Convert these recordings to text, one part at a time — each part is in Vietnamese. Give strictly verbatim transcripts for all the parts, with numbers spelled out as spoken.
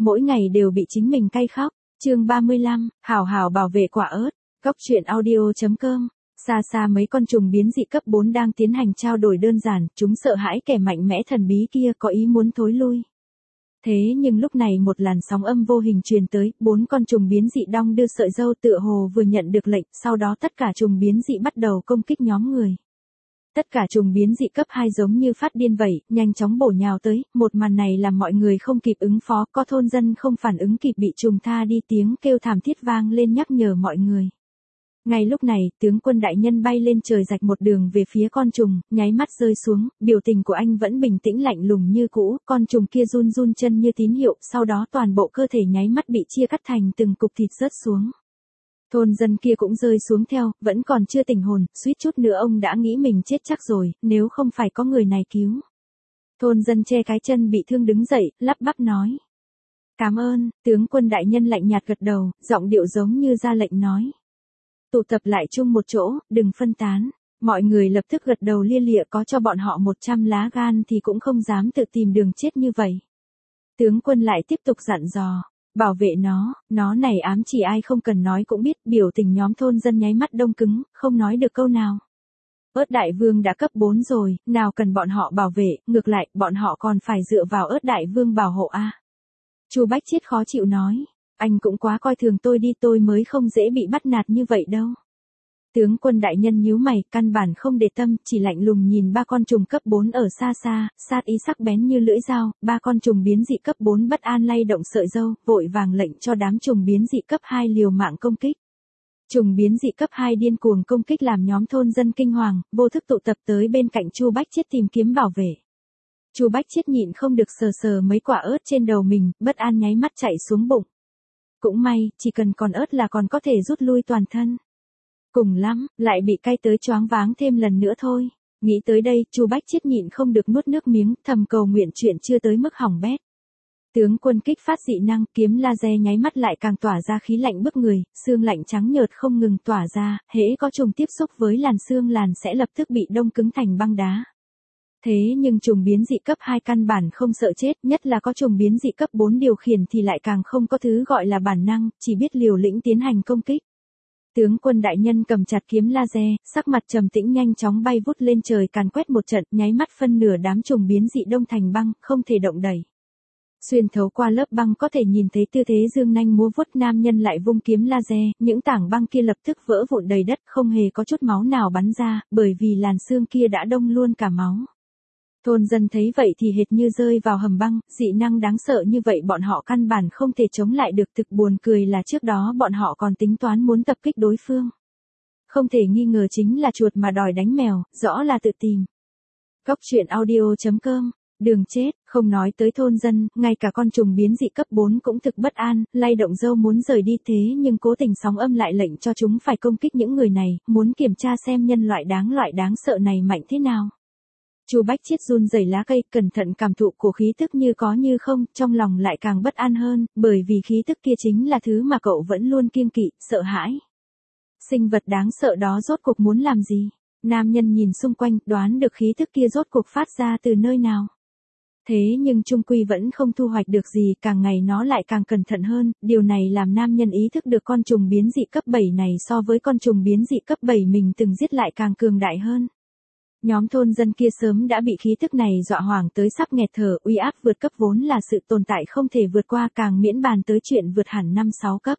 mỗi ngày đều bị chính mình cay khóc. Chương ba mươi lăm, hảo hảo bảo vệ quả ớt. Góc truyện audio chấm com. Xa xa mấy con trùng biến dị cấp bốn đang tiến hành trao đổi đơn giản, chúng sợ hãi kẻ mạnh mẽ thần bí kia có ý muốn thối lui. Thế nhưng lúc này một làn sóng âm vô hình truyền tới, bốn con trùng biến dị đong đưa sợi râu tựa hồ vừa nhận được lệnh, sau đó tất cả trùng biến dị bắt đầu công kích nhóm người. Tất cả trùng biến dị cấp hai giống như phát điên vậy, nhanh chóng bổ nhào tới, một màn này làm mọi người không kịp ứng phó, có thôn dân không phản ứng kịp bị trùng tha đi, tiếng kêu thảm thiết vang lên nhắc nhở mọi người. Ngay lúc này, tướng quân đại nhân bay lên trời rạch một đường về phía con trùng, nháy mắt rơi xuống, biểu tình của anh vẫn bình tĩnh lạnh lùng như cũ, con trùng kia run run chân như tín hiệu, sau đó toàn bộ cơ thể nháy mắt bị chia cắt thành từng cục thịt rớt xuống. Thôn dân kia cũng rơi xuống theo, vẫn còn chưa tỉnh hồn, suýt chút nữa ông đã nghĩ mình chết chắc rồi, nếu không phải có người này cứu. Thôn dân che cái chân bị thương đứng dậy, lắp bắp nói. Cảm ơn, tướng quân đại nhân lạnh nhạt gật đầu, giọng điệu giống như ra lệnh nói. Tụ tập lại chung một chỗ, đừng phân tán. Mọi người lập tức gật đầu lia lịa, có cho bọn họ một trăm lá gan thì cũng không dám tự tìm đường chết như vậy. Tướng quân lại tiếp tục dặn dò. Bảo vệ nó, nó này ám chỉ ai không cần nói cũng biết, biểu tình nhóm thôn dân nháy mắt đông cứng, không nói được câu nào. Ớt đại vương đã cấp bốn rồi, nào cần bọn họ bảo vệ, ngược lại, bọn họ còn phải dựa vào ớt đại vương bảo hộ a. À. Chu Bách Chiết khó chịu nói, anh cũng quá coi thường tôi đi, tôi mới không dễ bị bắt nạt như vậy đâu. Tướng quân đại nhân nhíu mày, căn bản không để tâm, chỉ lạnh lùng nhìn ba con trùng cấp bốn ở xa xa, sát ý sắc bén như lưỡi dao, ba con trùng biến dị cấp bốn bất an lay động sợi râu, vội vàng lệnh cho đám trùng biến dị cấp hai liều mạng công kích. Trùng biến dị cấp hai điên cuồng công kích làm nhóm thôn dân kinh hoàng, vô thức tụ tập tới bên cạnh Chu Bách Chiết tìm kiếm bảo vệ. Chu Bách Chiết nhịn không được sờ sờ mấy quả ớt trên đầu mình, bất an nháy mắt chạy xuống bụng. Cũng may, chỉ cần còn ớt là còn có thể rút lui toàn thân. Cùng lắm, lại bị cay tới choáng váng thêm lần nữa thôi. Nghĩ tới đây, Chu Bách Chiết nhịn không được nuốt nước miếng, thầm cầu nguyện chuyện chưa tới mức hỏng bét. Tướng quân kích phát dị năng, kiếm laser nháy mắt lại càng tỏa ra khí lạnh bức người, xương lạnh trắng nhợt không ngừng tỏa ra, hễ có trùng tiếp xúc với làn xương làn sẽ lập tức bị đông cứng thành băng đá. Thế nhưng trùng biến dị cấp hai căn bản không sợ chết, nhất là có trùng biến dị cấp bốn điều khiển thì lại càng không có thứ gọi là bản năng, chỉ biết liều lĩnh tiến hành công kích. Tướng quân đại nhân cầm chặt kiếm laser, sắc mặt trầm tĩnh nhanh chóng bay vút lên trời càn quét một trận, nháy mắt phân nửa đám trùng biến dị đông thành băng, không thể động đẩy. Xuyên thấu qua lớp băng có thể nhìn thấy tư thế dương nanh múa vuốt, nam nhân lại vung kiếm laser, những tảng băng kia lập tức vỡ vụn đầy đất, không hề có chút máu nào bắn ra, bởi vì làn xương kia đã đông luôn cả máu. Thôn dân thấy vậy thì hệt như rơi vào hầm băng, dị năng đáng sợ như vậy bọn họ căn bản không thể chống lại được, thực buồn cười là trước đó bọn họ còn tính toán muốn tập kích đối phương. Không thể nghi ngờ chính là chuột mà đòi đánh mèo, rõ là tự tìm. Góc truyện audio chấm com, đường chết, không nói tới thôn dân, ngay cả con trùng biến dị cấp bốn cũng thực bất an, lay động râu muốn rời đi, thế nhưng cố tình sóng âm lại lệnh cho chúng phải công kích những người này, muốn kiểm tra xem nhân loại đáng loại đáng sợ này mạnh thế nào. Chu Bách Chiết run rẩy lá cây, cẩn thận cảm thụ của khí tức như có như không, trong lòng lại càng bất an hơn, bởi vì khí tức kia chính là thứ mà cậu vẫn luôn kiêng kỵ, sợ hãi. Sinh vật đáng sợ đó rốt cuộc muốn làm gì? Nam nhân nhìn xung quanh, đoán được khí tức kia rốt cuộc phát ra từ nơi nào. Thế nhưng chung quy vẫn không thu hoạch được gì, càng ngày nó lại càng cẩn thận hơn, điều này làm nam nhân ý thức được con trùng biến dị cấp bảy này so với con trùng biến dị cấp bảy mình từng giết lại càng cường đại hơn. Nhóm thôn dân kia sớm đã bị khí tức này dọa hoảng tới sắp nghẹt thở, uy áp vượt cấp vốn là sự tồn tại không thể vượt qua, càng miễn bàn tới chuyện vượt hẳn năm sáu cấp.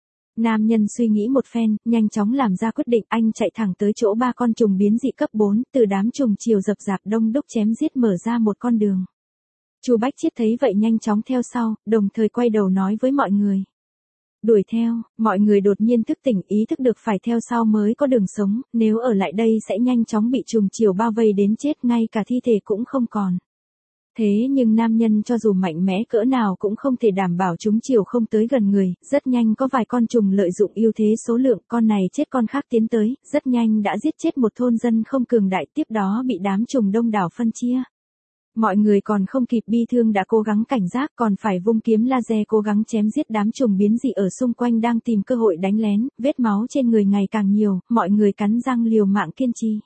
Nam nhân suy nghĩ một phen, nhanh chóng làm ra quyết định, anh chạy thẳng tới chỗ ba con trùng biến dị cấp bốn, từ đám trùng chiều dập dạp đông đúc chém giết mở ra một con đường. Chu Bách Chiết thấy vậy nhanh chóng theo sau, đồng thời quay đầu nói với mọi người. Đuổi theo, mọi người đột nhiên thức tỉnh, ý thức được phải theo sau mới có đường sống, nếu ở lại đây sẽ nhanh chóng bị trùng chiều bao vây đến chết, ngay cả thi thể cũng không còn. Thế nhưng nam nhân cho dù mạnh mẽ cỡ nào cũng không thể đảm bảo chúng chiều không tới gần người, rất nhanh có vài con trùng lợi dụng ưu thế số lượng, con này chết con khác tiến tới, rất nhanh đã giết chết một thôn dân không cường đại, tiếp đó bị đám trùng đông đảo phân chia. Mọi người còn không kịp bi thương đã cố gắng cảnh giác, còn phải vung kiếm laser cố gắng chém giết đám trùng biến dị ở xung quanh đang tìm cơ hội đánh lén, vết máu trên người ngày càng nhiều, mọi người cắn răng liều mạng kiên trì.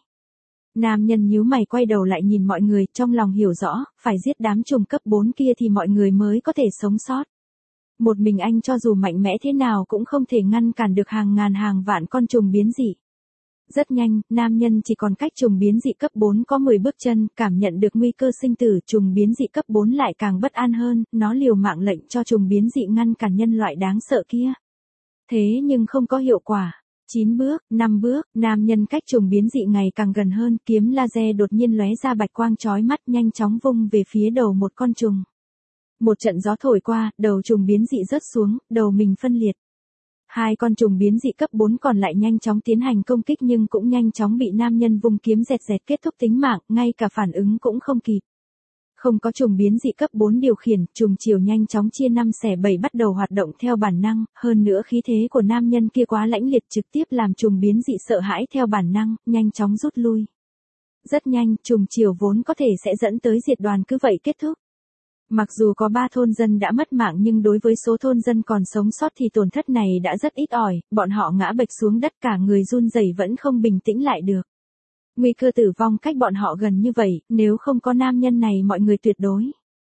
Nam nhân nhíu mày quay đầu lại nhìn mọi người, trong lòng hiểu rõ, phải giết đám trùng cấp bốn kia thì mọi người mới có thể sống sót. Một mình anh cho dù mạnh mẽ thế nào cũng không thể ngăn cản được hàng ngàn hàng vạn con trùng biến dị. Rất nhanh, nam nhân chỉ còn cách trùng biến dị cấp bốn có mười bước chân, cảm nhận được nguy cơ sinh tử, trùng biến dị cấp bốn lại càng bất an hơn, nó liều mạng lệnh cho trùng biến dị ngăn cản nhân loại đáng sợ kia. Thế nhưng không có hiệu quả. chín bước, năm bước, nam nhân cách trùng biến dị ngày càng gần hơn, kiếm laser đột nhiên lóe ra bạch quang chói mắt nhanh chóng vung về phía đầu một con trùng. Một trận gió thổi qua, đầu trùng biến dị rớt xuống, đầu mình phân liệt. Hai con trùng biến dị cấp bốn còn lại nhanh chóng tiến hành công kích nhưng cũng nhanh chóng bị nam nhân vung kiếm dẹt dẹt kết thúc tính mạng, ngay cả phản ứng cũng không kịp. Không có trùng biến dị cấp bốn điều khiển, trùng chiều nhanh chóng chia năm xẻ bảy bắt đầu hoạt động theo bản năng, hơn nữa khí thế của nam nhân kia quá lãnh liệt trực tiếp làm trùng biến dị sợ hãi theo bản năng, nhanh chóng rút lui. Rất nhanh, trùng chiều vốn có thể sẽ dẫn tới diệt đoàn cứ vậy kết thúc. Mặc dù có ba thôn dân đã mất mạng nhưng đối với số thôn dân còn sống sót thì tổn thất này đã rất ít ỏi, bọn họ ngã bệch xuống đất cả người run rẩy vẫn không bình tĩnh lại được. Nguy cơ tử vong cách bọn họ gần như vậy, nếu không có nam nhân này mọi người tuyệt đối.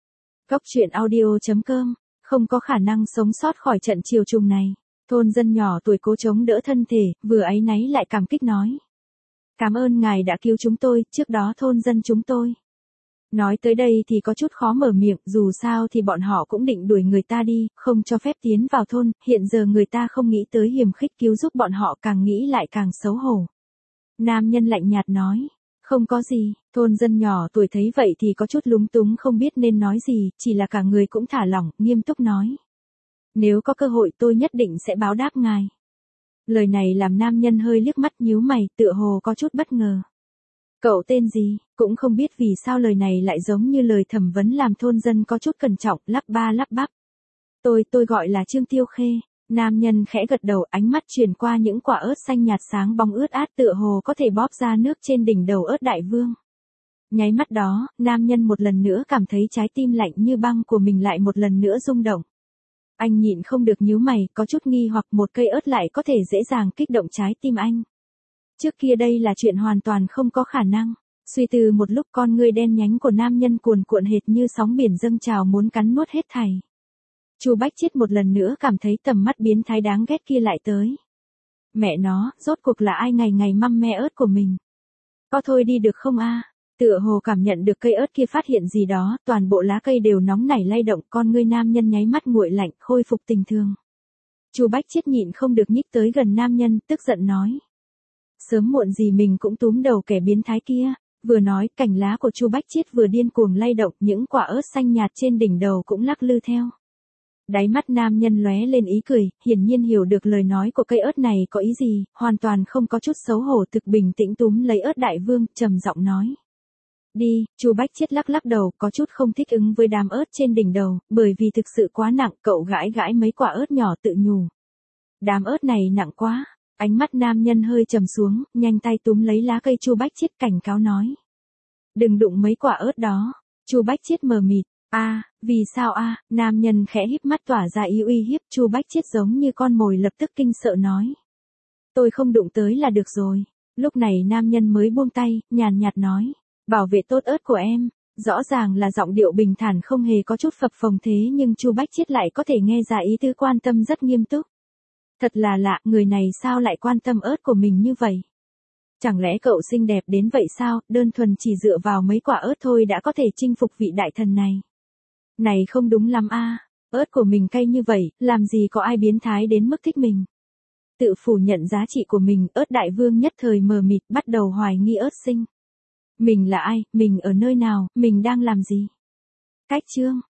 Góc truyện audio chấm com, không có khả năng sống sót khỏi trận chiều trùng này. Thôn dân nhỏ tuổi cố chống đỡ thân thể, vừa áy náy lại cảm kích nói. Cảm ơn ngài đã cứu chúng tôi, trước đó thôn dân chúng tôi. Nói tới đây thì có chút khó mở miệng, dù sao thì bọn họ cũng định đuổi người ta đi, không cho phép tiến vào thôn, hiện giờ người ta không nghĩ tới hiểm khích cứu giúp bọn họ càng nghĩ lại càng xấu hổ. Nam nhân lạnh nhạt nói, không có gì, thôn dân nhỏ tuổi thấy vậy thì có chút lúng túng không biết nên nói gì, chỉ là cả người cũng thả lỏng, nghiêm túc nói. Nếu có cơ hội tôi nhất định sẽ báo đáp ngài. Lời này làm nam nhân hơi liếc mắt nhíu mày, tựa hồ có chút bất ngờ. Cậu tên gì, cũng không biết vì sao lời này lại giống như lời thẩm vấn làm thôn dân có chút cẩn trọng, lắp ba lắp bắp. Tôi, tôi gọi là Trương Tiêu Khê. Nam nhân khẽ gật đầu, ánh mắt truyền qua những quả ớt xanh nhạt sáng bóng ướt át tựa hồ có thể bóp ra nước trên đỉnh đầu ớt đại vương. Nháy mắt đó, nam nhân một lần nữa cảm thấy trái tim lạnh như băng của mình lại một lần nữa rung động. Anh nhịn không được nhíu mày, có chút nghi hoặc một cây ớt lại có thể dễ dàng kích động trái tim anh. Trước kia đây là chuyện hoàn toàn không có khả năng. Suy từ một lúc con ngươi đen nhánh của nam nhân cuồn cuộn hệt như sóng biển dâng trào muốn cắn nuốt hết thảy. Chu Bách Chiết một lần nữa cảm thấy tầm mắt biến thái đáng ghét kia lại tới. Mẹ nó, rốt cuộc là ai ngày ngày măm me ớt của mình. Có thôi đi được không a? Tựa hồ cảm nhận được cây ớt kia phát hiện gì đó, toàn bộ lá cây đều nóng nảy lay động, con ngươi nam nhân nháy mắt nguội lạnh, khôi phục tình thường. Chu Bách Chiết nhịn không được nhích tới gần nam nhân, tức giận nói. Sớm muộn gì mình cũng túm đầu kẻ biến thái kia. Vừa nói, cành lá của Chu Bách Chiết vừa điên cuồng lay động, những quả ớt xanh nhạt trên đỉnh đầu cũng lắc lư theo. Đáy mắt nam nhân lóe lên ý cười, hiển nhiên hiểu được lời nói của cây ớt này có ý gì, hoàn toàn không có chút xấu hổ, thực bình tĩnh túm lấy ớt đại vương, trầm giọng nói. Đi, Chu Bách Chiết lắc lắc đầu, có chút không thích ứng với đám ớt trên đỉnh đầu, bởi vì thực sự quá nặng, cậu gãi gãi mấy quả ớt nhỏ tự nhủ. Đám ớt này nặng quá. Ánh mắt nam nhân hơi trầm xuống, nhanh tay túm lấy lá cây Chu Bách Chiết cảnh cáo nói. Đừng đụng mấy quả ớt đó. Chu Bách Chiết mờ mịt. A, à, vì sao a? À? Nam nhân khẽ híp mắt tỏa ra ý uy hiếp, Chu Bách Chiết giống như con mồi lập tức kinh sợ nói. Tôi không đụng tới là được rồi. Lúc này nam nhân mới buông tay, nhàn nhạt nói. Bảo vệ tốt ớt của em. Rõ ràng là giọng điệu bình thản không hề có chút phập phồng thế nhưng Chu Bách Chiết lại có thể nghe ra ý tứ quan tâm rất nghiêm túc. Thật là lạ, người này sao lại quan tâm ớt của mình như vậy? Chẳng lẽ cậu xinh đẹp đến vậy sao, đơn thuần chỉ dựa vào mấy quả ớt thôi đã có thể chinh phục vị đại thần này? Này không đúng lắm a, ớt của mình cay như vậy, làm gì có ai biến thái đến mức thích mình? Tự phủ nhận giá trị của mình, ớt đại vương nhất thời mờ mịt bắt đầu hoài nghi ớt sinh. Mình là ai, mình ở nơi nào, mình đang làm gì? Cách chương